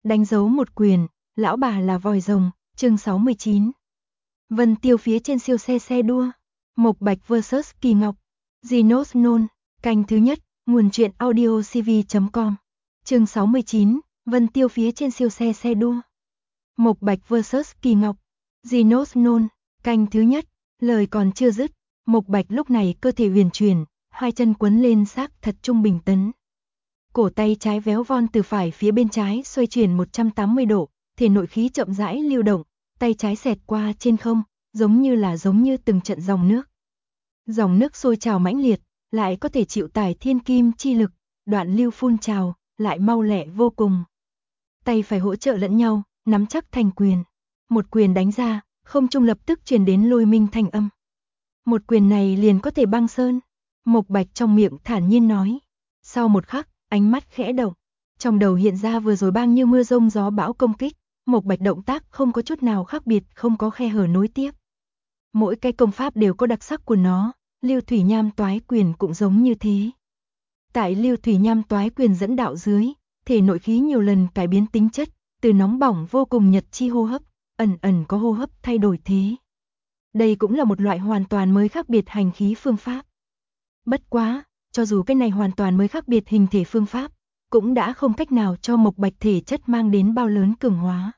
đánh dấu một quyền, lão bà là vòi rồng, chương 69. Vân Tiêu phía trên siêu xe đua. Mộc Bạch vs Kỳ Ngọc. Genos Nôn, canh thứ nhất, nguồn truyện audio cv.com. Chương 69, Vân Tiêu phía trên siêu xe đua. Mộc Bạch vs Kỳ Ngọc. Genos Nôn, canh thứ nhất, lời còn chưa dứt, Mộc Bạch lúc này cơ thể huyền chuyển, hai chân quấn lên xác thật trung bình tấn. Cổ tay trái véo von từ phải phía bên trái xoay chuyển 180 độ, thể nội khí chậm rãi lưu động, tay trái xẹt qua trên không, giống như từng trận dòng nước. Dòng nước sôi trào mãnh liệt, lại có thể chịu tải thiên kim chi lực, đoạn lưu phun trào, lại mau lẹ vô cùng. Tay phải hỗ trợ lẫn nhau, nắm chắc thành quyền. Một quyền đánh ra, không trung lập tức truyền đến lôi minh thanh âm. Một quyền này liền có thể băng sơn. Mộc Bạch trong miệng thản nhiên nói. Sau một khắc, ánh mắt khẽ động, trong đầu hiện ra vừa rồi băng như mưa rông gió bão công kích. Mộc Bạch động tác không có chút nào khác biệt, không có khe hở nối tiếp. Mỗi cái công pháp đều có đặc sắc của nó, Lưu Thủy Nham Toái Quyền cũng giống như thế. Tại Lưu Thủy Nham Toái Quyền dẫn đạo dưới, thể nội khí nhiều lần cải biến tính chất, từ nóng bỏng vô cùng nhật chi hô hấp, ẩn có hô hấp thay đổi thế. Đây cũng là một loại hoàn toàn mới khác biệt hành khí phương pháp. Bất quá, cho dù cái này hoàn toàn mới khác biệt hình thể phương pháp, cũng đã không cách nào cho Mộc Bạch thể chất mang đến bao lớn cường hóa.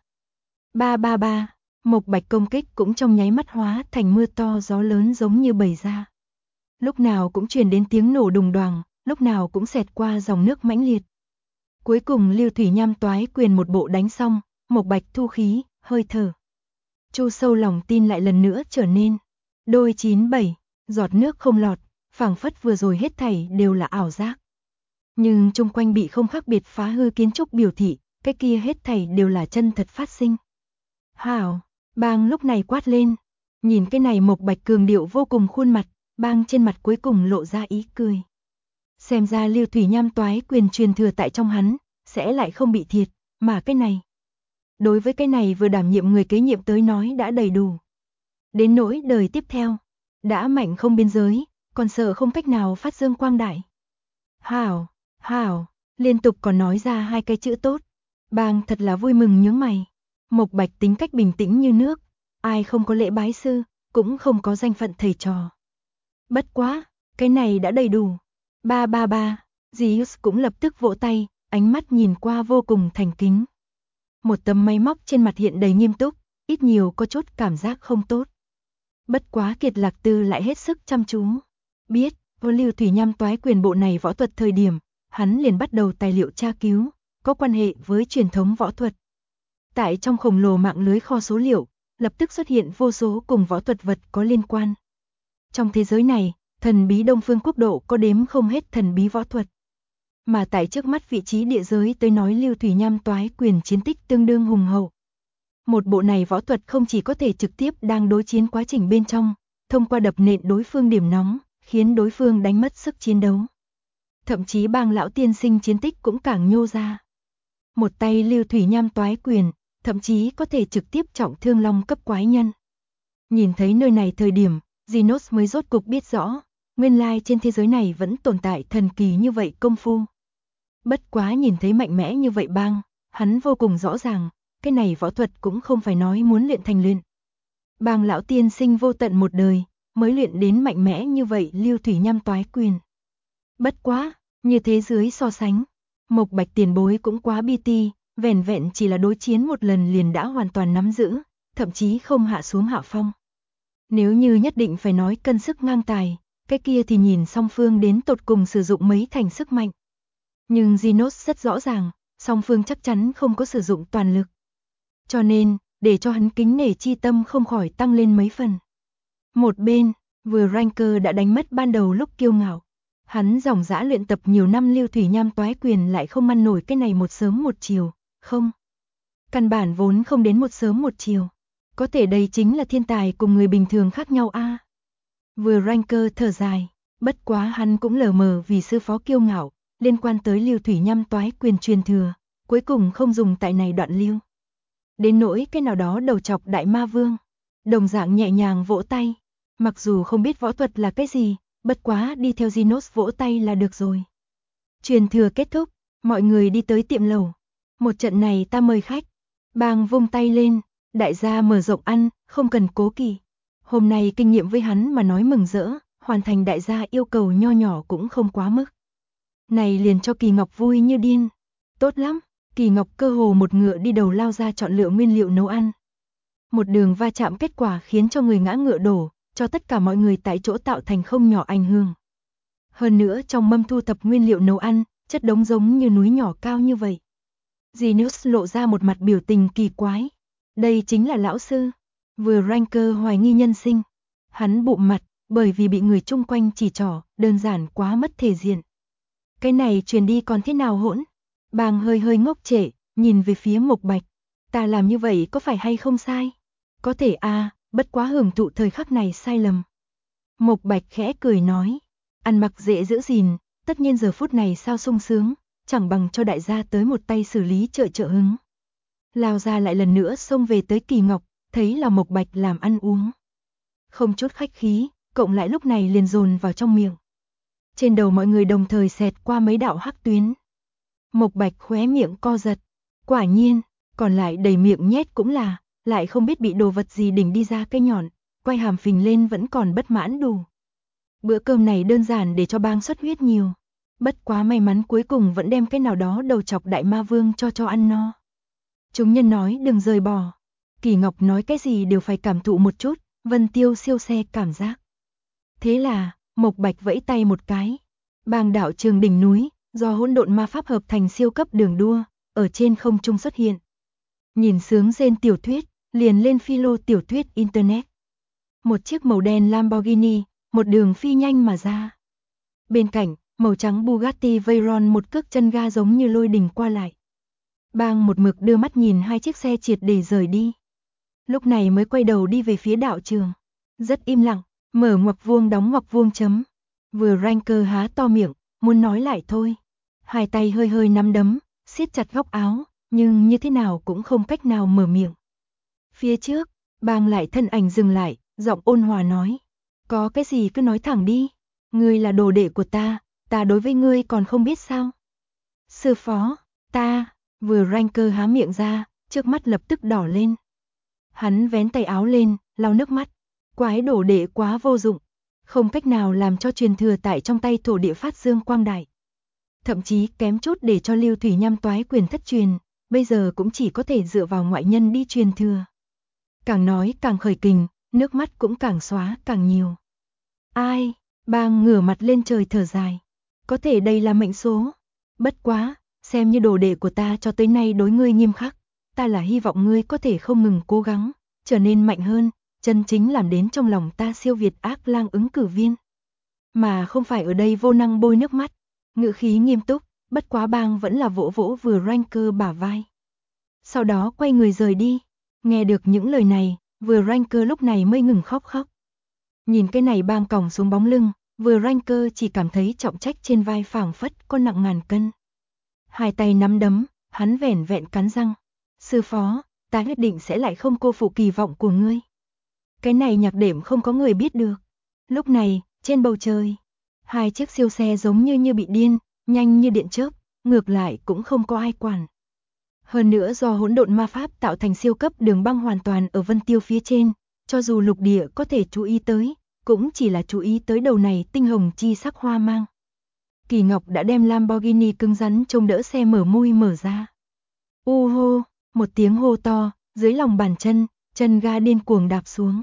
Ba, Mộc Bạch công kích cũng trong nháy mắt hóa thành mưa to gió lớn giống như bầy ra. Lúc nào cũng truyền đến tiếng nổ đùng đoàng, lúc nào cũng xẹt qua dòng nước mãnh liệt. Cuối cùng Lưu Thủy Nham Toái Quyền một bộ đánh xong, Mộc Bạch thu khí, hơi thở. Chu sâu lòng tin lại lần nữa trở nên. Đôi 97, giọt nước không lọt, phảng phất vừa rồi hết thảy đều là ảo giác. Nhưng chung quanh bị không khác biệt phá hư kiến trúc biểu thị, cái kia hết thảy đều là chân thật phát sinh. Hảo, Bang lúc này quát lên. Nhìn cái này Mộc Bạch cường điệu vô cùng khuôn mặt, Bang trên mặt cuối cùng lộ ra ý cười. Xem ra Lưu Thủy Nham Toái Quyền truyền thừa tại trong hắn, sẽ lại không bị thiệt, mà cái này. Đối với cái này vừa đảm nhiệm người kế nhiệm tới nói đã đầy đủ. Đến nỗi đời tiếp theo, đã mạnh không biên giới, còn sợ không cách nào phát dương quang đại. Hảo, liên tục còn nói ra hai cái chữ tốt. Bang thật là vui mừng nhướng mày. Mộc Bạch tính cách bình tĩnh như nước, ai không có lễ bái sư, cũng không có danh phận thầy trò. Bất quá, cái này đã đầy đủ. Ba, Zeus cũng lập tức vỗ tay, ánh mắt nhìn qua vô cùng thành kính. Một tấm máy móc trên mặt hiện đầy nghiêm túc, ít nhiều có chút cảm giác không tốt. Bất quá Kiệt Lạc Tư lại hết sức chăm chú. Biết, vô Lưu Thủy Nham Toái Quyền bộ này võ thuật thời điểm, hắn liền bắt đầu tài liệu tra cứu, có quan hệ với truyền thống võ thuật. Tại trong khổng lồ mạng lưới kho số liệu, lập tức xuất hiện vô số cùng võ thuật vật có liên quan. Trong thế giới này, thần bí Đông Phương Quốc độ có đếm không hết thần bí võ thuật. Mà tại trước mắt vị trí địa giới tới nói Lưu Thủy Nham Toái Quyền chiến tích tương đương hùng hậu. Một bộ này võ thuật không chỉ có thể trực tiếp đang đối chiến quá trình bên trong, thông qua đập nện đối phương điểm nóng, khiến đối phương đánh mất sức chiến đấu. Thậm chí Bang lão tiên sinh chiến tích cũng càng nhô ra. Một tay Lưu Thủy Nham Toái Quyền, thậm chí có thể trực tiếp trọng thương long cấp quái nhân. Nhìn thấy nơi này thời điểm, Genos mới rốt cục biết rõ, nguyên lai trên thế giới này vẫn tồn tại thần kỳ như vậy công phu. Bất quá nhìn thấy mạnh mẽ như vậy Bang, hắn vô cùng rõ ràng, cái này võ thuật cũng không phải nói muốn luyện thành luyện. Bang lão tiên sinh vô tận một đời, mới luyện đến mạnh mẽ như vậy Lưu Thủy Nham Toái Quyền. Bất quá, như thế dưới so sánh, Mộc Bạch tiền bối cũng quá bi ti, vẻn vẹn chỉ là đối chiến một lần liền đã hoàn toàn nắm giữ, thậm chí không hạ xuống hạ phong. Nếu như nhất định phải nói cân sức ngang tài, cái kia thì nhìn song phương đến tột cùng sử dụng mấy thành sức mạnh. Nhưng Genos rất rõ ràng, song phương chắc chắn không có sử dụng toàn lực. Cho nên, để cho hắn kính nể chi tâm không khỏi tăng lên mấy phần. Một bên, vừa Ranker đã đánh mất ban đầu lúc kiêu ngạo. Hắn dòng dã luyện tập nhiều năm Lưu Thủy Nham Toái Quyền lại không ăn nổi cái này một sớm một chiều, không. Căn bản vốn không đến một sớm một chiều. Có thể đây chính là thiên tài cùng người bình thường khác nhau a. Vừa Ranker thở dài, bất quá hắn cũng lờ mờ vì sư phó kiêu ngạo, liên quan tới Lưu Thủy Nham Toái Quyền truyền thừa, cuối cùng không dùng tại này đoạn lưu. Đến nỗi cái nào đó đầu chọc đại ma vương, đồng dạng nhẹ nhàng vỗ tay, mặc dù không biết võ thuật là cái gì, bất quá đi theo Genos vỗ tay là được rồi. Truyền thừa kết thúc, mọi người đi tới tiệm lẩu. Một trận này ta mời khách. Bang vung tay lên, đại gia mở rộng ăn, không cần cố kỵ. Hôm nay kinh nghiệm với hắn mà nói mừng rỡ, hoàn thành đại gia yêu cầu nho nhỏ cũng không quá mức. Này liền cho Kỳ Ngọc vui như điên. Tốt lắm, Kỳ Ngọc cơ hồ một ngựa đi đầu lao ra chọn lựa nguyên liệu nấu ăn. Một đường va chạm kết quả khiến cho người ngã ngựa đổ, cho tất cả mọi người tại chỗ tạo thành không nhỏ ảnh hưởng. Hơn nữa trong mâm thu thập nguyên liệu nấu ăn, chất đống giống như núi nhỏ cao như vậy. Genius lộ ra một mặt biểu tình kỳ quái. Đây chính là lão sư. Vừa Ranker hoài nghi nhân sinh. Hắn bụm mặt, bởi vì bị người chung quanh chỉ trỏ, đơn giản quá mất thể diện. Cái này truyền đi còn thế nào hỗn? Bàng hơi hơi ngốc trệ, nhìn về phía Mộc Bạch. Ta làm như vậy có phải hay không sai? Có thể bất quá hưởng thụ thời khắc này sai lầm. Mộc Bạch khẽ cười nói. Ăn mặc dễ giữ gìn, tất nhiên giờ phút này sao sung sướng, chẳng bằng cho đại gia tới một tay xử lý trợ hứng. Lao ra lại lần nữa xông về tới Kỳ Ngọc, thấy là Mộc Bạch làm ăn uống. Không chút khách khí, cộng lại lúc này liền dồn vào trong miệng. Trên đầu mọi người đồng thời xẹt qua mấy đạo hắc tuyến. Mộc Bạch khóe miệng co giật. Quả nhiên, còn lại đầy miệng nhét cũng là, lại không biết bị đồ vật gì đỉnh đi ra cái nhọn, quay hàm phình lên vẫn còn bất mãn đủ. Bữa cơm này đơn giản để cho Bang xuất huyết nhiều. Bất quá may mắn cuối cùng vẫn đem cái nào đó đầu chọc đại ma vương cho ăn no. Chúng nhân nói đừng rời bỏ. Kỳ Ngọc nói cái gì đều phải cảm thụ một chút, Vân Tiêu siêu xe cảm giác. Thế là, Mộc Bạch vẫy tay một cái. Bang đạo trường đỉnh núi, do hỗn độn ma pháp hợp thành siêu cấp đường đua, ở trên không trung xuất hiện. Nhìn sướng rên tiểu thuyết, liền lên philo tiểu thuyết internet. Một chiếc màu đen Lamborghini, một đường phi nhanh mà ra. Bên cạnh, màu trắng Bugatti Veyron một cước chân ga giống như lôi đình qua lại. Bang một mực đưa mắt nhìn hai chiếc xe triệt để rời đi. Lúc này mới quay đầu đi về phía đạo trường. Rất im lặng, mở ngoặc vuông đóng ngoặc vuông chấm. Vừa Ranker há to miệng, muốn nói lại thôi. Hai tay hơi hơi nắm đấm, siết chặt góc áo, nhưng như thế nào cũng không cách nào mở miệng. Phía trước, Bang lại thân ảnh dừng lại, giọng ôn hòa nói. Có cái gì cứ nói thẳng đi. Ngươi là đồ đệ của ta đối với ngươi còn không biết sao. Sư phó, vừa Ranker há miệng ra, trước mắt lập tức đỏ lên. Hắn vén tay áo lên, lau nước mắt. Quái đồ đệ quá vô dụng, không cách nào làm cho truyền thừa tại trong tay thổ địa phát dương quang đại. Thậm chí kém chút để cho Lưu Thủy Nham toái quyền thất truyền, bây giờ cũng chỉ có thể dựa vào ngoại nhân đi truyền thừa. Càng nói càng khởi kình, nước mắt cũng càng xóa càng nhiều. Ai? Bang ngửa mặt lên trời thở dài. Có thể đây là mệnh số. Bất quá, xem như đồ đệ của ta cho tới nay đối ngươi nghiêm khắc. Ta là hy vọng ngươi có thể không ngừng cố gắng, trở nên mạnh hơn, chân chính làm đến trong lòng ta siêu việt ác lang ứng cử viên. Mà không phải ở đây vô năng bôi nước mắt. Ngữ khí nghiêm túc, bất quá Bang vẫn là vỗ vỗ vừa Ranker bả vai. Sau đó quay người rời đi. Nghe được những lời này, vừa Ranker lúc này mới ngừng khóc. Nhìn cái này Bang còng xuống bóng lưng, vừa Ranker chỉ cảm thấy trọng trách trên vai phảng phất có nặng ngàn cân. Hai tay nắm đấm, hắn vẻn vẹn cắn răng. Sư phó, ta nhất định sẽ lại không cô phụ kỳ vọng của ngươi. Cái này nhạc đệm không có người biết được. Lúc này, trên bầu trời, hai chiếc siêu xe giống như bị điên, nhanh như điện chớp, ngược lại cũng không có ai quản. Hơn nữa do hỗn độn ma pháp tạo thành siêu cấp đường băng hoàn toàn ở Vân Tiêu phía trên, cho dù lục địa có thể chú ý tới, cũng chỉ là chú ý tới đầu này tinh hồng chi sắc hoa mang. Kỳ Ngọc đã đem Lamborghini cứng rắn trông đỡ xe mở mui mở ra. Hô, một tiếng hô to, dưới lòng bàn chân ga điên cuồng đạp xuống.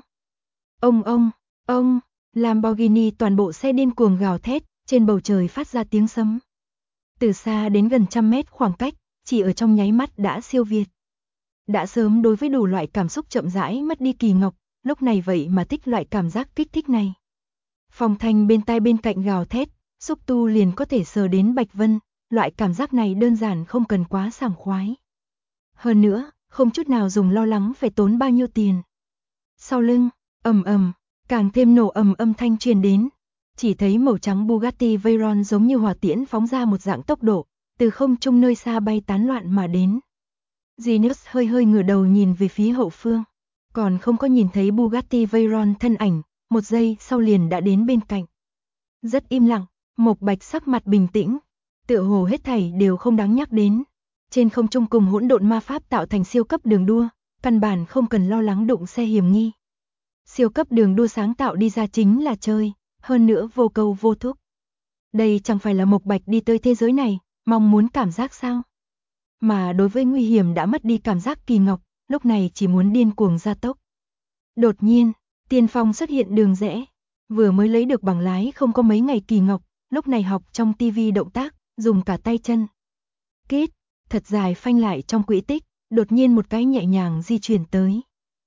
Ông, Lamborghini toàn bộ xe điên cuồng gào thét, trên bầu trời phát ra tiếng sấm. Từ xa đến gần trăm mét khoảng cách, chỉ ở trong nháy mắt đã siêu việt. Đã sớm đối với đủ loại cảm xúc chậm rãi mất đi Kỳ Ngọc, lúc này vậy mà thích loại cảm giác kích thích này. Phong Thanh bên tai bên cạnh gào thét, xúc tu liền có thể sờ đến Bạch Vân, loại cảm giác này đơn giản không cần quá sảng khoái. Hơn nữa, không chút nào dùng lo lắng phải tốn bao nhiêu tiền. Sau lưng, ầm, càng thêm nổ ầm âm thanh truyền đến. Chỉ thấy màu trắng Bugatti Veyron giống như hỏa tiễn phóng ra một dạng tốc độ, từ không trung nơi xa bay tán loạn mà đến. Genius hơi hơi ngửa đầu nhìn về phía hậu phương, còn không có nhìn thấy Bugatti Veyron thân ảnh, một giây sau liền đã đến bên cạnh. Rất im lặng, Mộc Bạch sắc mặt bình tĩnh, tựa hồ hết thảy đều không đáng nhắc đến. Trên không trung cùng hỗn độn ma pháp tạo thành siêu cấp đường đua, căn bản không cần lo lắng đụng xe hiểm nghi. Siêu cấp đường đua sáng tạo đi ra chính là chơi, hơn nữa vô câu vô thúc. Đây chẳng phải là Mộc Bạch đi tới thế giới này, mong muốn cảm giác sao? Mà đối với nguy hiểm đã mất đi cảm giác Kỳ Ngọc, lúc này chỉ muốn điên cuồng gia tốc. Đột nhiên, tiền phong xuất hiện đường rẽ. Vừa mới lấy được bằng lái không có mấy ngày Kỳ Ngọc, lúc này học trong tivi động tác, dùng cả tay chân. Kít, thật dài phanh lại trong quỹ tích, đột nhiên một cái nhẹ nhàng di chuyển tới.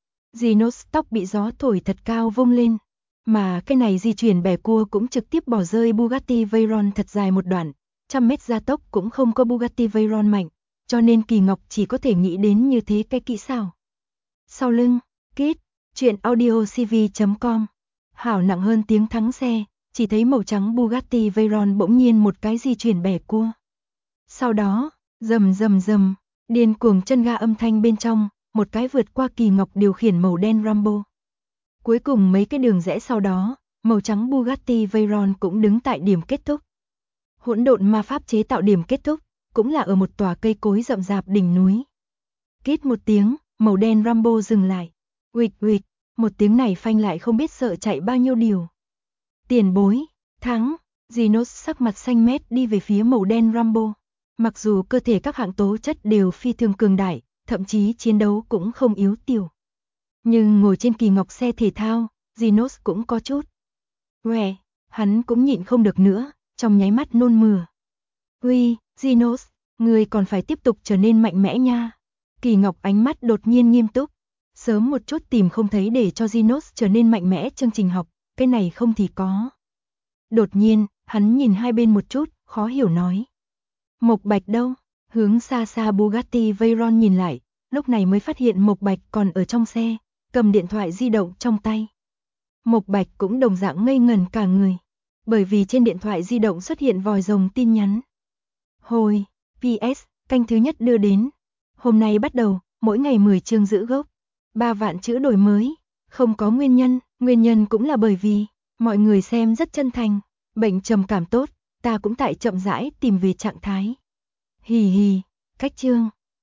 Genos tóc bị gió thổi thật cao vung lên, mà cái này di chuyển bẻ cua cũng trực tiếp bỏ rơi Bugatti Veyron thật dài một đoạn, 100 mét gia tốc cũng không có Bugatti Veyron mạnh, cho nên Kỳ Ngọc chỉ có thể nghĩ đến như thế cái kỹ xảo. Sau lưng, Kít, chuyện audiocv.com, hảo nặng hơn tiếng thắng xe, chỉ thấy màu trắng Bugatti Veyron bỗng nhiên một cái di chuyển bẻ cua. Sau đó, rầm rầm rầm, điên cuồng chân ga âm thanh bên trong, một cái vượt qua Kỳ Ngọc điều khiển màu đen Rambo. Cuối cùng mấy cái đường rẽ sau đó, màu trắng Bugatti Veyron cũng đứng tại điểm kết thúc. Hỗn độn ma pháp chế tạo điểm kết thúc, cũng là ở một tòa cây cối rậm rạp đỉnh núi. Kít một tiếng, màu đen Rambo dừng lại. Uịch uịch, một tiếng này phanh lại không biết sợ chạy bao nhiêu điều. Tiền bối, thắng, Genos sắc mặt xanh mét đi về phía màu đen Rambo. Mặc dù cơ thể các hạng tố chất đều phi thường cường đại, thậm chí chiến đấu cũng không yếu tiểu. Nhưng ngồi trên Kỳ Ngọc xe thể thao, Genos cũng có chút. Uè, hắn cũng nhịn không được nữa, trong nháy mắt nôn mửa. Uy, Genos, người còn phải tiếp tục trở nên mạnh mẽ nha. Kỳ Ngọc ánh mắt đột nhiên nghiêm túc. Sớm một chút tìm không thấy để cho Genos trở nên mạnh mẽ chương trình học, cái này không thì có. Đột nhiên, hắn nhìn hai bên một chút, khó hiểu nói. Mộc Bạch đâu? Hướng xa xa Bugatti Veyron nhìn lại, lúc này mới phát hiện Mộc Bạch còn ở trong xe, cầm điện thoại di động trong tay. Mộc Bạch cũng đồng dạng ngây ngẩn cả người, bởi vì trên điện thoại di động xuất hiện vòi rồng tin nhắn. Hồi, PS, canh thứ nhất đưa đến. Hôm nay bắt đầu, mỗi ngày 10 chương giữ gốc. 3 vạn chữ đổi mới, không có nguyên nhân cũng là bởi vì mọi người xem rất chân thành, bệnh trầm cảm tốt, ta cũng tại chậm rãi tìm về trạng thái. Hì hì, cách chương.